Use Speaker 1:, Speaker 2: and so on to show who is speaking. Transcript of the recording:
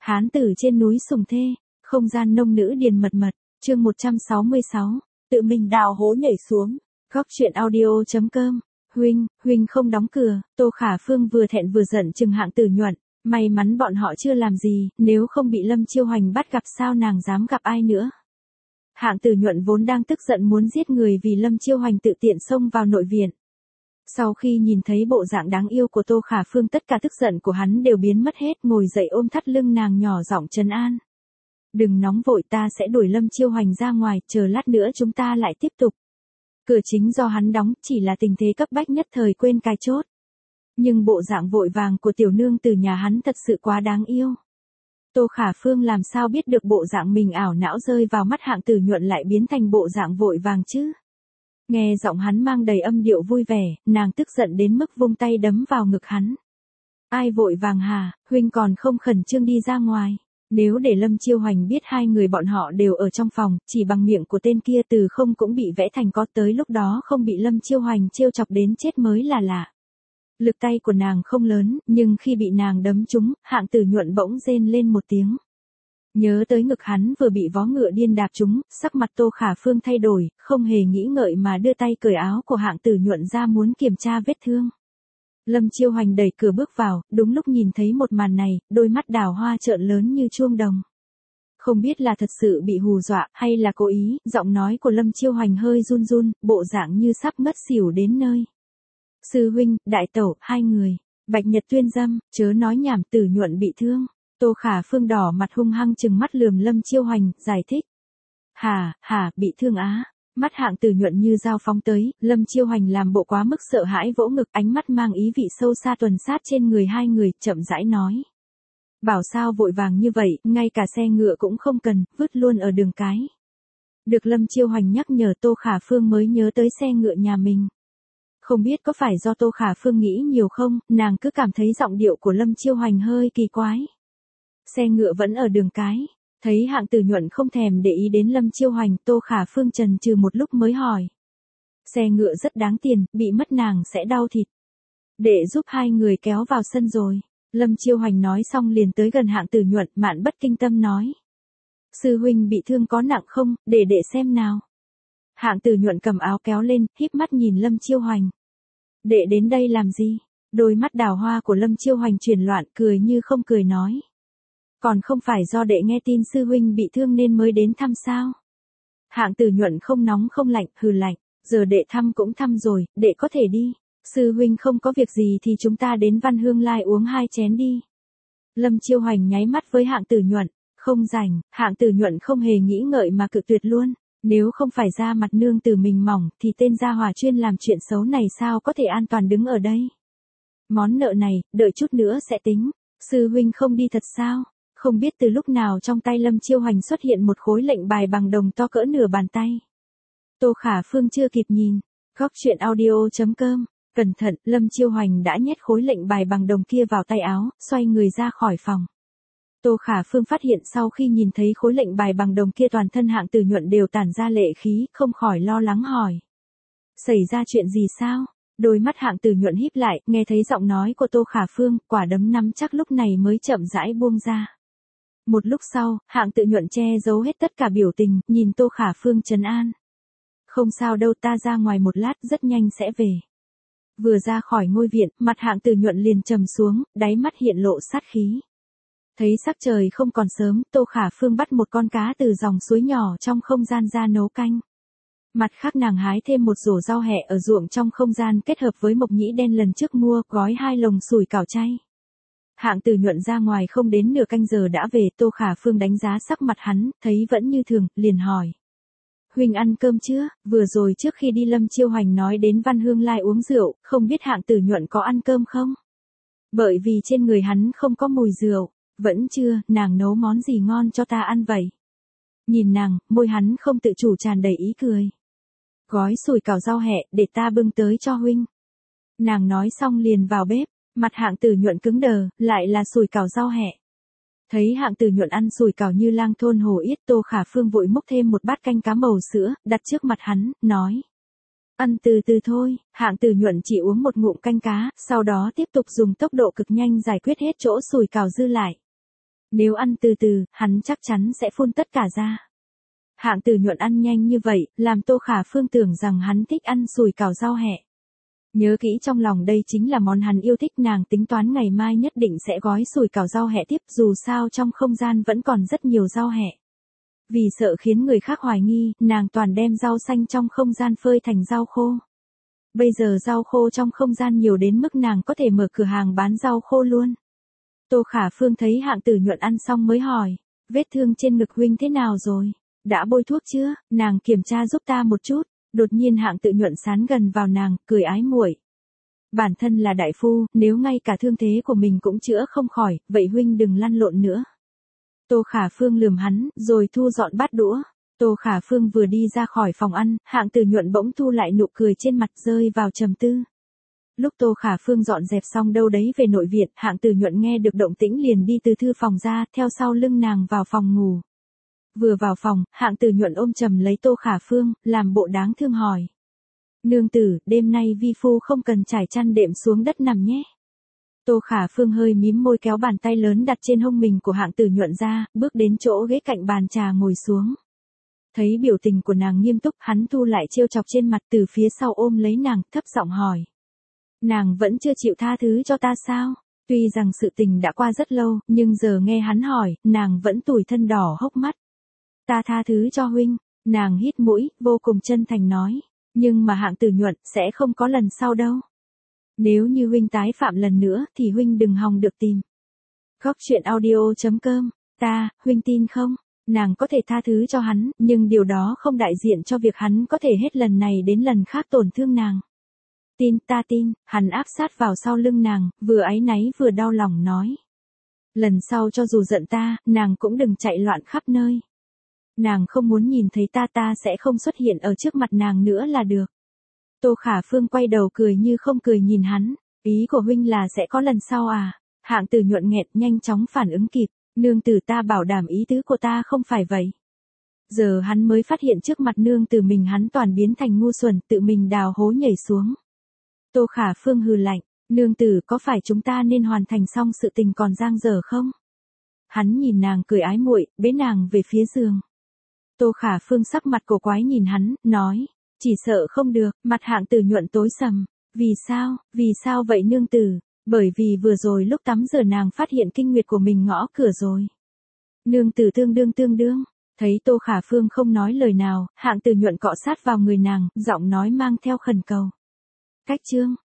Speaker 1: Hán tử trên núi Sùng Thê, không gian nông nữ điền mật mật, chương 166, tự mình đào hố nhảy xuống. Góc truyện audio.com. Huynh không đóng cửa. Tô Khả Phương vừa thẹn vừa giận chừng Hạng Tử Nhuận, may mắn bọn họ chưa làm gì, nếu không bị Lâm Chiêu Hoành bắt gặp sao nàng dám gặp ai nữa. Hạng Tử Nhuận vốn đang tức giận muốn giết người vì Lâm Chiêu Hoành tự tiện xông vào nội viện. Sau khi nhìn thấy bộ dạng đáng yêu của Tô Khả Phương, tất cả tức giận của hắn đều biến mất hết, ngồi dậy ôm thắt lưng nàng nhỏ giọng trấn an. Đừng nóng vội, ta sẽ đuổi Lâm Chiêu Hoành ra ngoài, chờ lát nữa chúng ta lại tiếp tục. Cửa chính do hắn đóng, chỉ là tình thế cấp bách nhất thời quên cài chốt. Nhưng bộ dạng vội vàng của tiểu nương từ nhà hắn thật sự quá đáng yêu. Tô Khả Phương làm sao biết được bộ dạng mình ảo não rơi vào mắt Hạng Tử Nhuận lại biến thành bộ dạng vội vàng chứ? Nghe giọng hắn mang đầy âm điệu vui vẻ, nàng tức giận đến mức vung tay đấm vào ngực hắn. Ai vội vàng hả, huynh còn không khẩn trương đi ra ngoài. Nếu để Lâm Chiêu Hoành biết hai người bọn họ đều ở trong phòng, chỉ bằng miệng của tên kia từ không cũng bị vẽ thành có, tới lúc đó không bị Lâm Chiêu Hoành trêu chọc đến chết mới là lạ. Lực tay của nàng không lớn, nhưng khi bị nàng đấm trúng, Hạng Tử Nhuận bỗng rên lên một tiếng. Nhớ tới ngực hắn vừa bị vó ngựa điên đạp trúng, sắc mặt Tô Khả Phương thay đổi, không hề nghĩ ngợi mà đưa tay cởi áo của Hạng Tử Nhuận ra muốn kiểm tra vết thương. Lâm Chiêu Hoành đẩy cửa bước vào, đúng lúc nhìn thấy một màn này, đôi mắt đào hoa trợn lớn như chuông đồng. Không biết là thật sự bị hù dọa hay là cố ý, giọng nói của Lâm Chiêu Hoành hơi run run, bộ dạng như sắp ngất xỉu đến nơi. Sư huynh, đại tẩu, hai người, Bạch Nhật tuyên dâm, chớ nói nhảm, Tử Nhuận bị thương. Tô Khả Phương đỏ mặt hung hăng trừng mắt lườm Lâm Chiêu Hoành, giải thích. Bị thương á. Mắt Hạng Tử Nhuận như dao phóng tới, Lâm Chiêu Hoành làm bộ quá mức sợ hãi vỗ ngực, ánh mắt mang ý vị sâu xa tuần sát trên người hai người, chậm rãi nói. Bảo sao vội vàng như vậy, ngay cả xe ngựa cũng không cần, vứt luôn ở đường cái. Được Lâm Chiêu Hoành nhắc nhở, Tô Khả Phương mới nhớ tới xe ngựa nhà mình. Không biết có phải do Tô Khả Phương nghĩ nhiều không, nàng cứ cảm thấy giọng điệu của Lâm Chiêu Hoành hơi kỳ quái. Xe ngựa vẫn ở đường cái. Thấy Hạng Tử Nhuận không thèm để ý đến Lâm Chiêu Hoành, Tô Khả Phương chần chừ một lúc mới hỏi. Xe ngựa rất đáng tiền, bị mất nàng sẽ đau thịt. Để giúp hai người kéo vào sân rồi. Lâm Chiêu Hoành nói xong liền tới gần Hạng Tử Nhuận, Mạn bất kinh tâm nói. Sư huynh bị thương có nặng không, để xem nào. Hạng Tử Nhuận cầm áo kéo lên, híp mắt nhìn Lâm Chiêu Hoành. Đệ đến đây làm gì? Đôi mắt đào hoa của Lâm Chiêu Hoành chuyển loạn, cười như không cười nói. Còn không phải do đệ nghe tin sư huynh bị thương nên mới đến thăm sao? Hạng Tử Nhuận không nóng không lạnh, hừ lạnh, giờ đệ thăm cũng thăm rồi, đệ có thể đi. Sư huynh không có việc gì thì chúng ta đến Văn Hương Lai uống hai chén đi. Lâm Chiêu Hoành nháy mắt với Hạng Tử Nhuận, không rảnh. Hạng Tử Nhuận không hề nghĩ ngợi mà cự tuyệt luôn. Nếu không phải da mặt nương tử mình mỏng thì tên gia hỏa chuyên làm chuyện xấu này sao có thể an toàn đứng ở đây. Món nợ này, đợi chút nữa sẽ tính. Sư huynh không đi thật sao? Không biết từ lúc nào trong tay Lâm Chiêu Hoành xuất hiện một khối lệnh bài bằng đồng to cỡ nửa bàn tay. Tô Khả Phương chưa kịp nhìn. Góc truyện audio.com. Cẩn thận, Lâm Chiêu Hoành đã nhét khối lệnh bài bằng đồng kia vào tay áo, xoay người ra khỏi phòng. Tô Khả Phương phát hiện sau khi nhìn thấy khối lệnh bài bằng đồng kia toàn thân Hạng Tử Nhuận đều tản ra lệ khí, không khỏi lo lắng hỏi. Xảy ra chuyện gì sao? Đôi mắt Hạng Tử Nhuận híp lại, nghe thấy giọng nói của Tô Khả Phương, quả đấm nắm chắc lúc này mới chậm rãi buông ra. Một lúc sau, Hạng Tử Nhuận che giấu hết tất cả biểu tình, nhìn Tô Khả Phương trấn an. Không sao đâu, ta ra ngoài một lát, rất nhanh sẽ về. Vừa ra khỏi ngôi viện, mặt Hạng Tử Nhuận liền trầm xuống, đáy mắt hiện lộ sát khí. Thấy sắc trời không còn sớm, Tô Khả Phương bắt một con cá từ dòng suối nhỏ trong không gian ra nấu canh. Mặt khác nàng hái thêm một rổ rau hẹ ở ruộng trong không gian kết hợp với mộc nhĩ đen lần trước mua, gói 2 lồng sủi cảo chay. Hạng Tử Nhuận ra ngoài không đến nửa canh giờ đã về, Tô Khả Phương đánh giá sắc mặt hắn, thấy vẫn như thường, liền hỏi. Huynh ăn cơm chưa? Vừa rồi trước khi đi Lâm Chiêu Hoành nói đến Văn Hương Lai uống rượu, không biết Hạng Tử Nhuận có ăn cơm không? Bởi vì trên người hắn không có mùi rượu. Vẫn chưa, nàng nấu món gì ngon cho ta ăn vậy? Nhìn nàng, môi hắn không tự chủ tràn đầy ý cười. Gói sủi cảo rau hẹ, để ta bưng tới cho huynh. Nàng nói xong liền vào bếp, mặt Hạng Tử Nhuận cứng đờ, lại là sủi cảo rau hẹ. Thấy Hạng Tử Nhuận ăn sủi cảo như lang thôn hổ yết, Tô Khả Phương vội múc thêm một bát canh cá màu sữa, đặt trước mặt hắn, nói. Ăn từ từ thôi. Hạng Tử Nhuận chỉ uống một ngụm canh cá, sau đó tiếp tục dùng tốc độ cực nhanh giải quyết hết chỗ sủi cảo dư lại. Nếu ăn từ từ, hắn chắc chắn sẽ phun tất cả ra. Hạng Tử Nhuận ăn nhanh như vậy, làm Tô Khả Phương tưởng rằng hắn thích ăn sủi cảo rau hẹ. Nhớ kỹ trong lòng đây chính là món hắn yêu thích, nàng tính toán ngày mai nhất định sẽ gói sủi cảo rau hẹ tiếp, dù sao trong không gian vẫn còn rất nhiều rau hẹ. Vì sợ khiến người khác hoài nghi, nàng toàn đem rau xanh trong không gian phơi thành rau khô. Bây giờ rau khô trong không gian nhiều đến mức nàng có thể mở cửa hàng bán rau khô luôn. Tô Khả Phương thấy Hạng Tử Nhuận ăn xong mới hỏi, vết thương trên ngực huynh thế nào rồi? Đã bôi thuốc chưa? Nàng kiểm tra giúp ta một chút. Đột nhiên Hạng Tử Nhuận sán gần vào nàng, cười ái muội. Bản thân là đại phu, nếu ngay cả thương thế của mình cũng chữa không khỏi, vậy huynh đừng lăn lộn nữa. Tô Khả Phương lườm hắn, rồi thu dọn bát đũa. Tô Khả Phương vừa đi ra khỏi phòng ăn, Hạng Tử Nhuận bỗng thu lại nụ cười trên mặt, rơi vào trầm tư. Lúc Tô Khả Phương dọn dẹp xong đâu đấy về nội viện, Hạng Tử Nhuận nghe được động tĩnh liền đi từ thư phòng ra, theo sau lưng nàng vào phòng ngủ. Vừa vào phòng, Hạng Tử Nhuận ôm chầm lấy Tô Khả Phương, làm bộ đáng thương hỏi. Nương tử, đêm nay vi phu không cần trải chăn đệm xuống đất nằm nhé. Tô Khả Phương hơi mím môi kéo bàn tay lớn đặt trên hông mình của Hạng Tử Nhuận ra, bước đến chỗ ghế cạnh bàn trà ngồi xuống. Thấy biểu tình của nàng nghiêm túc, hắn thu lại trêu chọc trên mặt, từ phía sau ôm lấy nàng, thấp giọng hỏi. Nàng vẫn chưa chịu tha thứ cho ta sao? Tuy rằng sự tình đã qua rất lâu, nhưng giờ nghe hắn hỏi, nàng vẫn tủi thân đỏ hốc mắt. Ta tha thứ cho huynh, nàng hít mũi, vô cùng chân thành nói. Nhưng mà Hạng Tử Nhuận, sẽ không có lần sau đâu. Nếu như huynh tái phạm lần nữa, thì huynh đừng hòng được tìm. Góc truyện audio.com, huynh tin không? Nàng có thể tha thứ cho hắn, nhưng điều đó không đại diện cho việc hắn có thể hết lần này đến lần khác tổn thương nàng. Tin, ta tin, hắn áp sát vào sau lưng nàng, vừa áy náy vừa đau lòng nói. Lần sau cho dù giận ta, nàng cũng đừng chạy loạn khắp nơi. Nàng không muốn nhìn thấy ta sẽ không xuất hiện ở trước mặt nàng nữa là được. Tô Khả Phương quay đầu cười như không cười nhìn hắn. Ý của huynh là sẽ có lần sau à? Hạng Tử Nhuận nghẹt nhanh chóng phản ứng kịp. Nương tử, ta bảo đảm ý tứ của ta không phải vậy. Giờ hắn mới phát hiện trước mặt nương tử mình hắn toàn biến thành ngu xuẩn, tự mình đào hố nhảy xuống. Tô Khả Phương hừ lạnh. Nương tử, có phải chúng ta nên hoàn thành xong sự tình còn dang dở không? Hắn nhìn nàng cười ái muội, bế nàng về phía giường. Tô Khả Phương sắc mặt cổ quái nhìn hắn, nói. Chỉ sợ không được, mặt Hạng Tử Nhuận tối sầm. Vì sao vậy nương tử? Bởi vì vừa rồi lúc tắm rửa nàng phát hiện kinh nguyệt của mình ngõ cửa rồi. Nương tử tương đương. Thấy Tô Khả Phương không nói lời nào, Hạng Tử Nhuận cọ sát vào người nàng, giọng nói mang theo khẩn cầu. Cách chương.